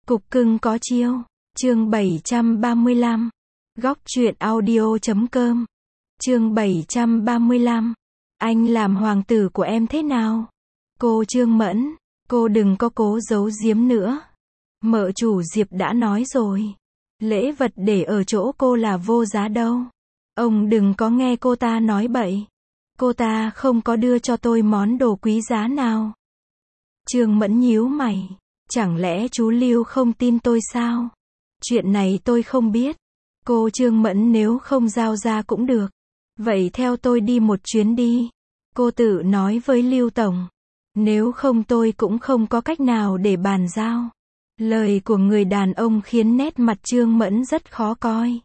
Cục cưng có chiêu. Chương 735. Góc truyện audio.com. Chương 735. Anh làm hoàng tử của em thế nào? Cô Trương Mẫn, cô đừng có cố giấu giếm nữa. Mợ chủ Diệp đã nói rồi. Lễ vật để ở chỗ cô là vô giá đâu. Ông đừng có nghe cô ta nói bậy. Cô ta không có đưa cho tôi món đồ quý giá nào. Trương Mẫn nhíu mày. Chẳng lẽ chú Lưu không tin tôi sao? Chuyện này tôi không biết. Cô Trương Mẫn nếu không giao ra cũng được. Vậy theo tôi đi một chuyến đi. Cô tự nói với Lưu Tổng. Nếu không tôi cũng không có cách nào để bàn giao. Lời của người đàn ông khiến nét mặt Trương Mẫn rất khó coi.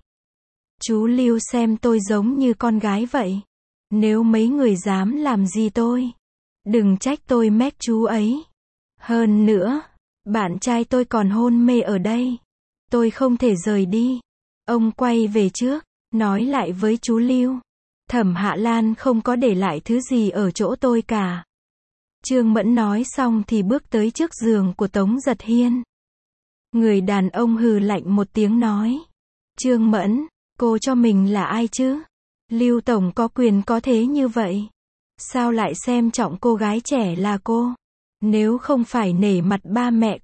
Chú Lưu xem tôi giống như con gái vậy. Nếu mấy người dám làm gì tôi, đừng trách tôi mét chú ấy. Hơn nữa, bạn trai tôi còn hôn mê ở đây. Tôi không thể rời đi. Ông quay về trước, nói lại với chú Lưu. Thẩm Hạ Lan không có để lại thứ gì ở chỗ tôi cả. Trương Mẫn nói xong thì bước tới trước giường của Tống Giật Hiên. Người đàn ông hừ lạnh một tiếng nói. Trương Mẫn, cô cho mình là ai chứ? Lưu Tổng có quyền có thế như vậy. Sao lại xem trọng cô gái trẻ là cô? Nếu không phải nể mặt ba mẹ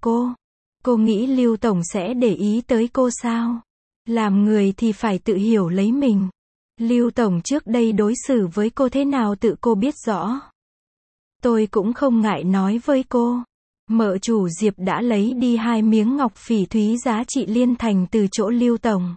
cô nghĩ Lưu Tổng sẽ để ý tới cô sao? Làm người thì phải tự hiểu lấy mình. Lưu Tổng trước đây đối xử với cô thế nào tự cô biết rõ. Tôi cũng không ngại nói với cô. Mợ chủ Diệp đã lấy đi 2 miếng ngọc phỉ thúy giá trị liên thành từ chỗ Lưu Tổng.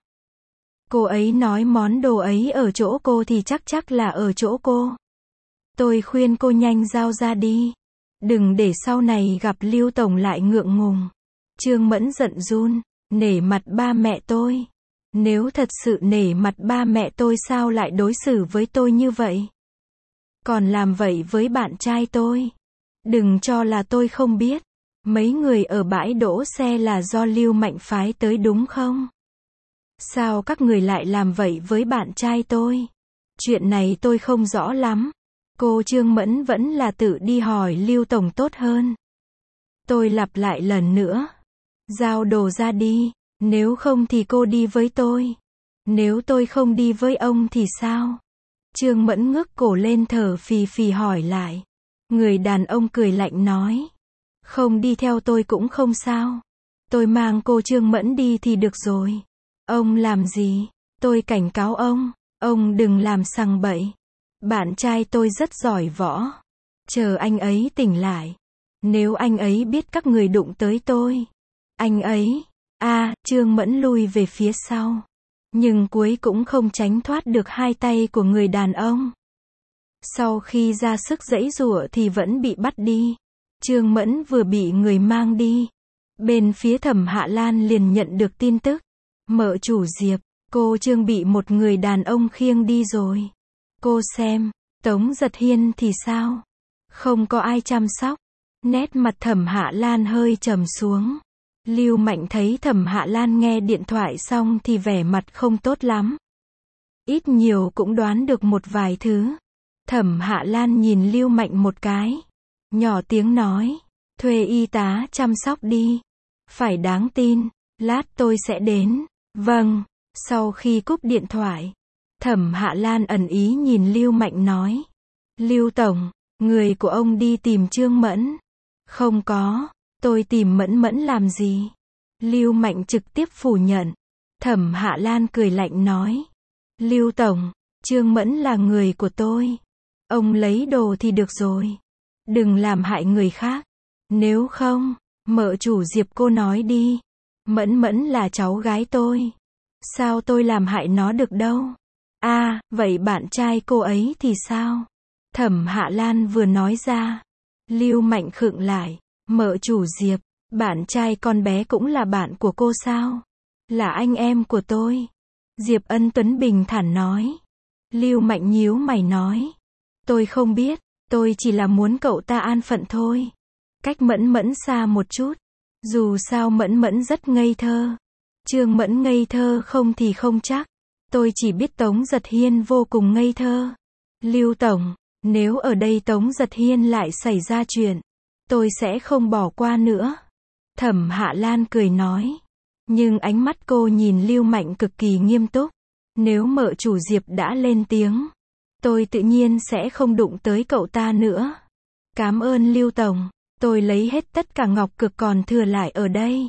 Cô ấy nói món đồ ấy ở chỗ cô thì chắc là ở chỗ cô. Tôi khuyên cô nhanh giao ra đi. Đừng để sau này gặp Lưu Tổng lại ngượng ngùng. Trương Mẫn giận run. Nể mặt ba mẹ tôi. Nếu thật sự nể mặt ba mẹ tôi sao lại đối xử với tôi như vậy? Còn làm vậy với bạn trai tôi. Đừng cho là tôi không biết. Mấy người ở bãi đỗ xe là do Lưu Mạnh phái tới đúng không? Sao các người lại làm vậy với bạn trai tôi? Chuyện này tôi không rõ lắm. Cô Trương Mẫn vẫn là tự đi hỏi Lưu Tổng tốt hơn. Tôi lặp lại lần nữa. Giao đồ ra đi. Nếu không thì cô đi với tôi. Nếu tôi không đi với ông thì sao? Trương Mẫn ngước cổ lên thở phì phì hỏi lại. Người đàn ông cười lạnh nói. Không đi theo tôi cũng không sao. Tôi mang cô Trương Mẫn đi thì được rồi. Ông làm gì? Tôi cảnh cáo ông đừng làm sằng bậy. Bạn trai tôi rất giỏi võ. Chờ anh ấy tỉnh lại. Nếu anh ấy biết các người đụng tới tôi. Anh ấy... Trương Mẫn lui về phía sau. Nhưng cuối cũng không tránh thoát được hai tay của người đàn ông. Sau khi ra sức giãy giụa thì vẫn bị bắt đi. Trương Mẫn vừa bị người mang đi. Bên phía Thẩm Hạ Lan liền nhận được tin tức. Mợ chủ Diệp, cô Trương bị một người đàn ông khiêng đi rồi. Cô xem, Tống Giật Hiên thì sao? Không có ai chăm sóc. Nét mặt Thẩm Hạ Lan hơi trầm xuống. Lưu Mạnh thấy Thẩm Hạ Lan nghe điện thoại xong thì vẻ mặt không tốt lắm. Ít nhiều cũng đoán được một vài thứ. Thẩm Hạ Lan nhìn Lưu Mạnh một cái. Nhỏ tiếng nói. Thuê y tá chăm sóc đi. Phải đáng tin. Lát tôi sẽ đến. Vâng. Sau khi cúp điện thoại. Thẩm Hạ Lan ẩn ý nhìn Lưu Mạnh nói. Lưu Tổng, người của ông đi tìm Trương Mẫn. Không có. Tôi tìm Mẫn làm gì? Lưu Mạnh trực tiếp phủ nhận. Thẩm Hạ Lan cười lạnh nói. Lưu Tổng, Trương Mẫn là người của tôi. Ông lấy đồ thì được rồi. Đừng làm hại người khác. Nếu không, mợ chủ Diệp cô nói đi. Mẫn là cháu gái tôi. Sao tôi làm hại nó được đâu? Vậy bạn trai cô ấy thì sao? Thẩm Hạ Lan vừa nói ra. Lưu Mạnh khựng lại. Mợ chủ Diệp, bạn trai con bé cũng là bạn của cô sao? Là anh em của tôi. Diệp Ân Tuấn bình thản nói. Lưu Mạnh nhíu mày nói. Tôi không biết, tôi chỉ là muốn cậu ta an phận thôi. Cách Mẫn xa một chút. Dù sao Mẫn rất ngây thơ. Trương Mẫn ngây thơ không thì không chắc. Tôi chỉ biết Tống Giật Hiên vô cùng ngây thơ. Lưu Tổng, nếu ở đây Tống Giật Hiên lại xảy ra chuyện, tôi sẽ không bỏ qua nữa. Thẩm Hạ Lan cười nói. Nhưng ánh mắt cô nhìn Lưu Mạnh cực kỳ nghiêm túc. Nếu mợ chủ Diệp đã lên tiếng, tôi tự nhiên sẽ không đụng tới cậu ta nữa. Cảm ơn Lưu Tổng, tôi lấy hết tất cả ngọc cực còn thừa lại ở đây.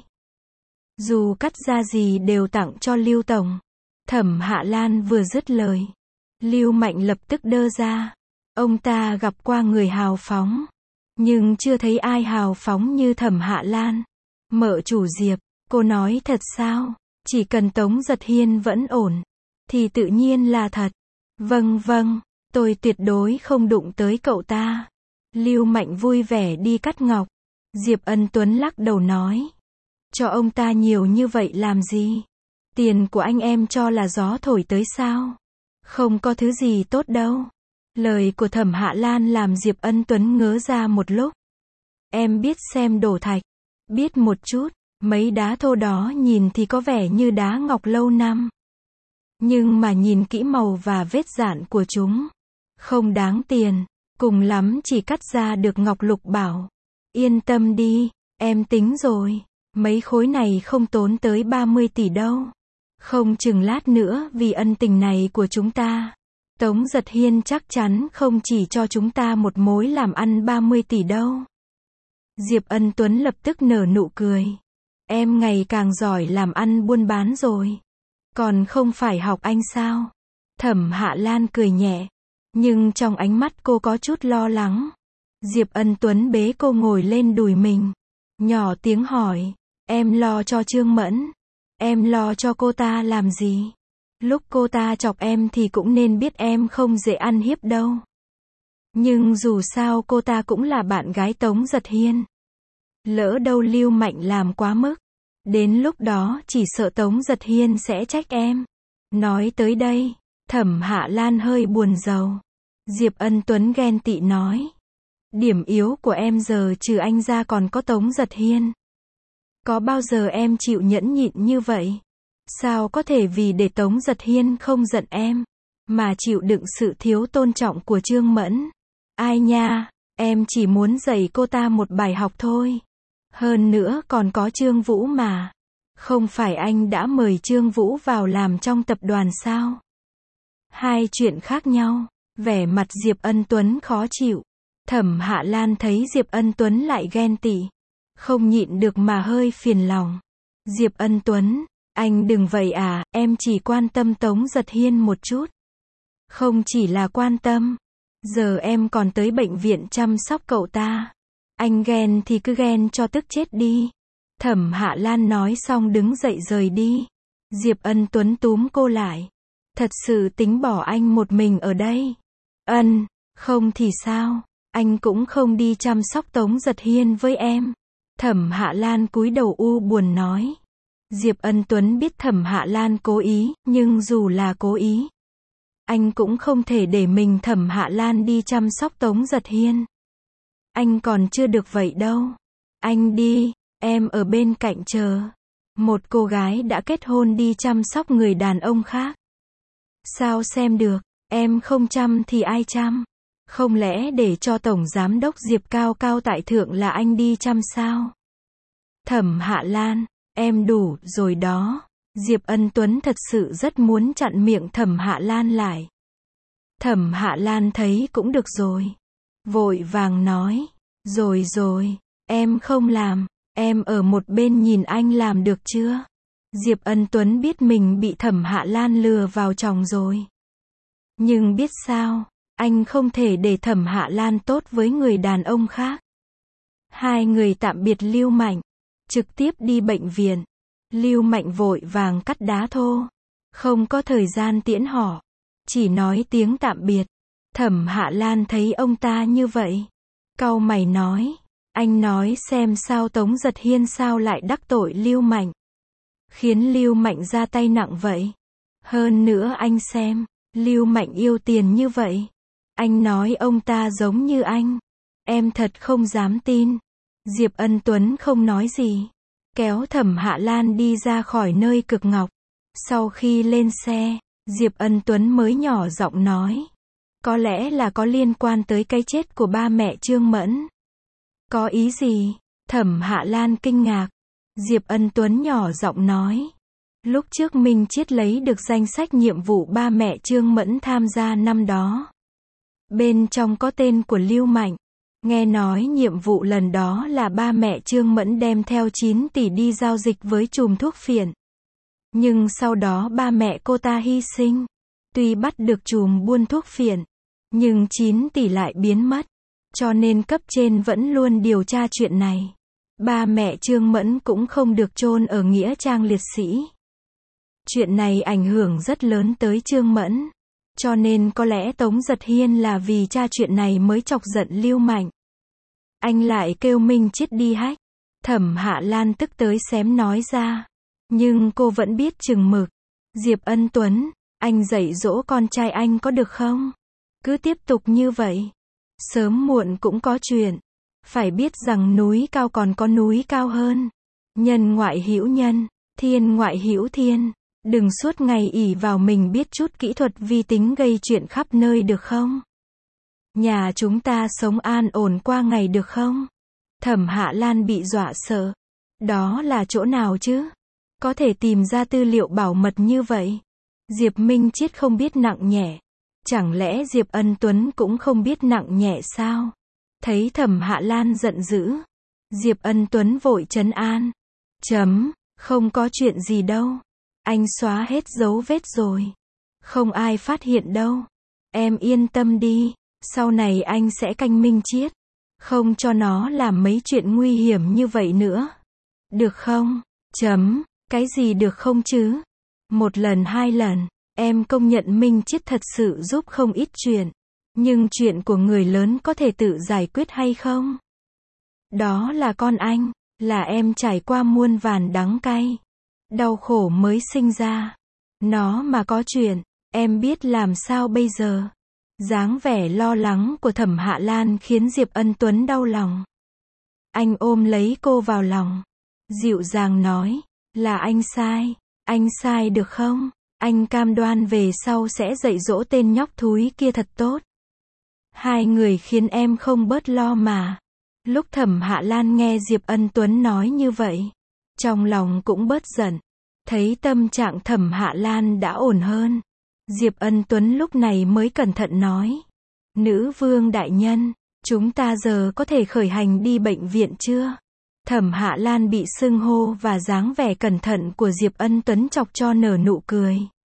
Dù cắt ra gì đều tặng cho Lưu Tổng. Thẩm Hạ Lan vừa dứt lời, Lưu Mạnh lập tức đơ ra. Ông ta gặp qua người hào phóng, nhưng chưa thấy ai hào phóng như Thẩm Hạ Lan. Mợ chủ Diệp, cô nói thật sao? Chỉ cần Tống Giật Hiên vẫn ổn, thì tự nhiên là thật. Vâng vâng, tôi tuyệt đối không đụng tới cậu ta. Lưu Mạnh vui vẻ đi cắt ngọc. Diệp Ân Tuấn lắc đầu nói. Cho ông ta nhiều như vậy làm gì? Tiền của anh em cho là gió thổi tới sao? Không có thứ gì tốt đâu. Lời của Thẩm Hạ Lan làm Diệp Ân Tuấn ngớ ra một lúc. Em biết xem đổ thạch. Biết một chút, mấy đá thô đó nhìn thì có vẻ như đá ngọc lâu năm. Nhưng mà nhìn kỹ màu và vết dạn của chúng, không đáng tiền, cùng lắm chỉ cắt ra được ngọc lục bảo. Yên tâm đi, em tính rồi, mấy khối này không tốn tới 30 tỷ đâu. Không chừng lát nữa vì ân tình này của chúng ta, Tống Giật Hiên chắc chắn không chỉ cho chúng ta một mối làm ăn 30 tỷ đâu. Diệp Ân Tuấn lập tức nở nụ cười. Em ngày càng giỏi làm ăn buôn bán rồi. Còn không phải học anh sao? Thẩm Hạ Lan cười nhẹ. Nhưng trong ánh mắt cô có chút lo lắng. Diệp Ân Tuấn bế cô ngồi lên đùi mình. Nhỏ tiếng hỏi. Em lo cho Trương Mẫn. Em lo cho cô ta làm gì? Lúc cô ta chọc em thì cũng nên biết em không dễ ăn hiếp đâu. Nhưng dù sao cô ta cũng là bạn gái Tống Giật Hiên. Lỡ đâu Lưu Mạnh làm quá mức, đến lúc đó chỉ sợ Tống Giật Hiên sẽ trách em. Nói tới đây, Thẩm Hạ Lan hơi buồn rầu. Diệp Ân Tuấn ghen tị nói. Điểm yếu của em giờ trừ anh ra còn có Tống Giật Hiên. Có bao giờ em chịu nhẫn nhịn như vậy? Sao có thể vì để Tống Giật Hiên không giận em, mà chịu đựng sự thiếu tôn trọng của Trương Mẫn? Ai nha, em chỉ muốn dạy cô ta một bài học thôi. Hơn nữa còn có Trương Vũ mà. Không phải anh đã mời Trương Vũ vào làm trong tập đoàn sao? Hai chuyện khác nhau. Vẻ mặt Diệp Ân Tuấn khó chịu. Thẩm Hạ Lan thấy Diệp Ân Tuấn lại ghen tị, không nhịn được mà hơi phiền lòng. Diệp Ân Tuấn, anh đừng vậy à, em chỉ quan tâm Tống Giật Hiên một chút. Không chỉ là quan tâm, giờ em còn tới bệnh viện chăm sóc cậu ta. Anh ghen thì cứ ghen cho tức chết đi. Thẩm Hạ Lan nói xong đứng dậy rời đi. Diệp Ân Tuấn túm cô lại. Thật sự tính bỏ anh một mình ở đây? Không thì sao? Anh cũng không đi chăm sóc Tống Giật Hiên với em. Thẩm Hạ Lan cúi đầu u buồn nói. Diệp Ân Tuấn biết Thẩm Hạ Lan cố ý, nhưng dù là cố ý, anh cũng không thể để mình Thẩm Hạ Lan đi chăm sóc Tống Giật Hiên. Anh còn chưa được vậy đâu. Anh đi, em ở bên cạnh chờ. Một cô gái đã kết hôn đi chăm sóc người đàn ông khác. Sao xem được, em không chăm thì ai chăm? Không lẽ để cho Tổng Giám đốc Diệp cao cao tại thượng là anh đi chăm sao? Thẩm Hạ Lan, em đủ rồi đó. Diệp Ân Tuấn thật sự rất muốn chặn miệng Thẩm Hạ Lan lại. Thẩm Hạ Lan thấy cũng được rồi. Vội vàng nói. Rồi, em không làm. Em ở một bên nhìn anh làm được chưa? Diệp Ân Tuấn biết mình bị Thẩm Hạ Lan lừa vào chồng rồi. Nhưng biết sao, anh không thể để Thẩm Hạ Lan tốt với người đàn ông khác. Hai người tạm biệt Lưu Mạnh, trực tiếp đi bệnh viện. Lưu Mạnh vội vàng cắt đá thô, không có thời gian tiễn họ, chỉ nói tiếng tạm biệt. Thẩm Hạ Lan thấy ông ta như vậy, cau mày nói, anh nói xem sao Tống Giật Hiên sao lại đắc tội Lưu Mạnh, khiến Lưu Mạnh ra tay nặng vậy. Hơn nữa anh xem, Lưu Mạnh yêu tiền như vậy, anh nói ông ta giống như anh, em thật không dám tin. Diệp Ân Tuấn không nói gì, kéo Thẩm Hạ Lan đi ra khỏi nơi cực ngọc. Sau khi lên xe, Diệp Ân Tuấn mới nhỏ giọng nói, có lẽ là có liên quan tới cái chết của ba mẹ Trương Mẫn. Có ý gì? Thẩm Hạ Lan kinh ngạc. Diệp Ân Tuấn nhỏ giọng nói. Lúc trước Minh Chiết lấy được danh sách nhiệm vụ ba mẹ Trương Mẫn tham gia năm đó. Bên trong có tên của Lưu Mạnh. Nghe nói nhiệm vụ lần đó là ba mẹ Trương Mẫn đem theo 9 tỷ đi giao dịch với chùm thuốc phiện. Nhưng sau đó ba mẹ cô ta hy sinh. Tuy bắt được chùm buôn thuốc phiện, nhưng 9 tỷ lại biến mất. Cho nên cấp trên vẫn luôn điều tra chuyện này. Ba mẹ Trương Mẫn cũng không được chôn ở nghĩa trang liệt sĩ. Chuyện này ảnh hưởng rất lớn tới Trương Mẫn. Cho nên có lẽ Tống Giật Hiên là vì tra chuyện này mới chọc giận Lưu Mạnh. Anh lại kêu Minh Chiết đi hách. Thẩm Hạ Lan tức tới xém nói ra. Nhưng cô vẫn biết chừng mực. Diệp Ân Tuấn, anh dạy dỗ con trai anh có được không? Cứ tiếp tục như vậy. Sớm muộn cũng có chuyện. Phải biết rằng núi cao còn có núi cao hơn. Nhân ngoại hữu nhân, thiên ngoại hữu thiên. Đừng suốt ngày ỷ vào mình biết chút kỹ thuật vi tính gây chuyện khắp nơi được không? Nhà chúng ta sống an ổn qua ngày được không? Thẩm Hạ Lan bị dọa sợ. Đó là chỗ nào chứ? Có thể tìm ra tư liệu bảo mật như vậy? Diệp Minh Chiết không biết nặng nhẹ. Chẳng lẽ Diệp Ân Tuấn cũng không biết nặng nhẹ sao? Thấy Thẩm Hạ Lan giận dữ. Diệp Ân Tuấn vội trấn an. Không có chuyện gì đâu. Anh xóa hết dấu vết rồi. Không ai phát hiện đâu. Em yên tâm đi. Sau này anh sẽ canh Minh Chiết. Không cho nó làm mấy chuyện nguy hiểm như vậy nữa. Được không? Cái gì được không chứ? Một lần hai lần, em công nhận Minh Chiết thật sự giúp không ít chuyện. Nhưng chuyện của người lớn có thể tự giải quyết hay không? Đó là con anh, là em trải qua muôn vàn đắng cay. Đau khổ mới sinh ra. Nó mà có chuyện, em biết làm sao bây giờ? Dáng vẻ lo lắng của Thẩm Hạ Lan khiến Diệp Ân Tuấn đau lòng. Anh ôm lấy cô vào lòng. Dịu dàng nói, là anh sai được không? Anh cam đoan về sau sẽ dạy dỗ tên nhóc thúi kia thật tốt. Hai người khiến em không bớt lo mà. Lúc Thẩm Hạ Lan nghe Diệp Ân Tuấn nói như vậy, trong lòng cũng bớt giận. Thấy tâm trạng Thẩm Hạ Lan đã ổn hơn, Diệp Ân Tuấn lúc này mới cẩn thận nói. Nữ vương đại nhân, chúng ta giờ có thể khởi hành đi bệnh viện chưa? Thẩm Hạ Lan bị xưng hô và dáng vẻ cẩn thận của Diệp Ân Tuấn chọc cho nở nụ cười.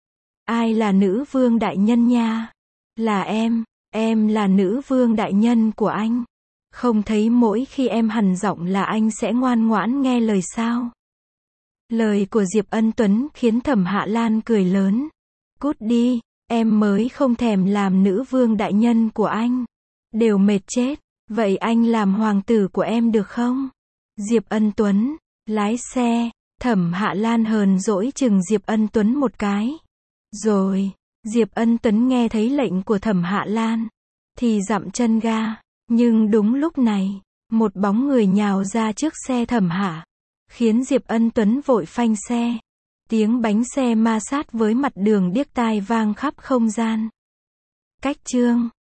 Ai là nữ vương đại nhân nha? Là em là nữ vương đại nhân của anh. Không thấy mỗi khi em hằn giọng là anh sẽ ngoan ngoãn nghe lời sao? Lời của Diệp Ân Tuấn khiến Thẩm Hạ Lan cười lớn. Cút đi, em mới không thèm làm nữ vương đại nhân của anh. Đều mệt chết, vậy anh làm hoàng tử của em được không? Diệp Ân Tuấn, lái xe. Thẩm Hạ Lan hờn dỗi chừng Diệp Ân Tuấn một cái. Rồi, Diệp Ân Tuấn nghe thấy lệnh của Thẩm Hạ Lan, thì dậm chân ga. Nhưng đúng lúc này, một bóng người nhào ra trước xe Thẩm Hạ, khiến Diệp Ân Tuấn vội phanh xe. Tiếng bánh xe ma sát với mặt đường điếc tai vang khắp không gian. Cách chương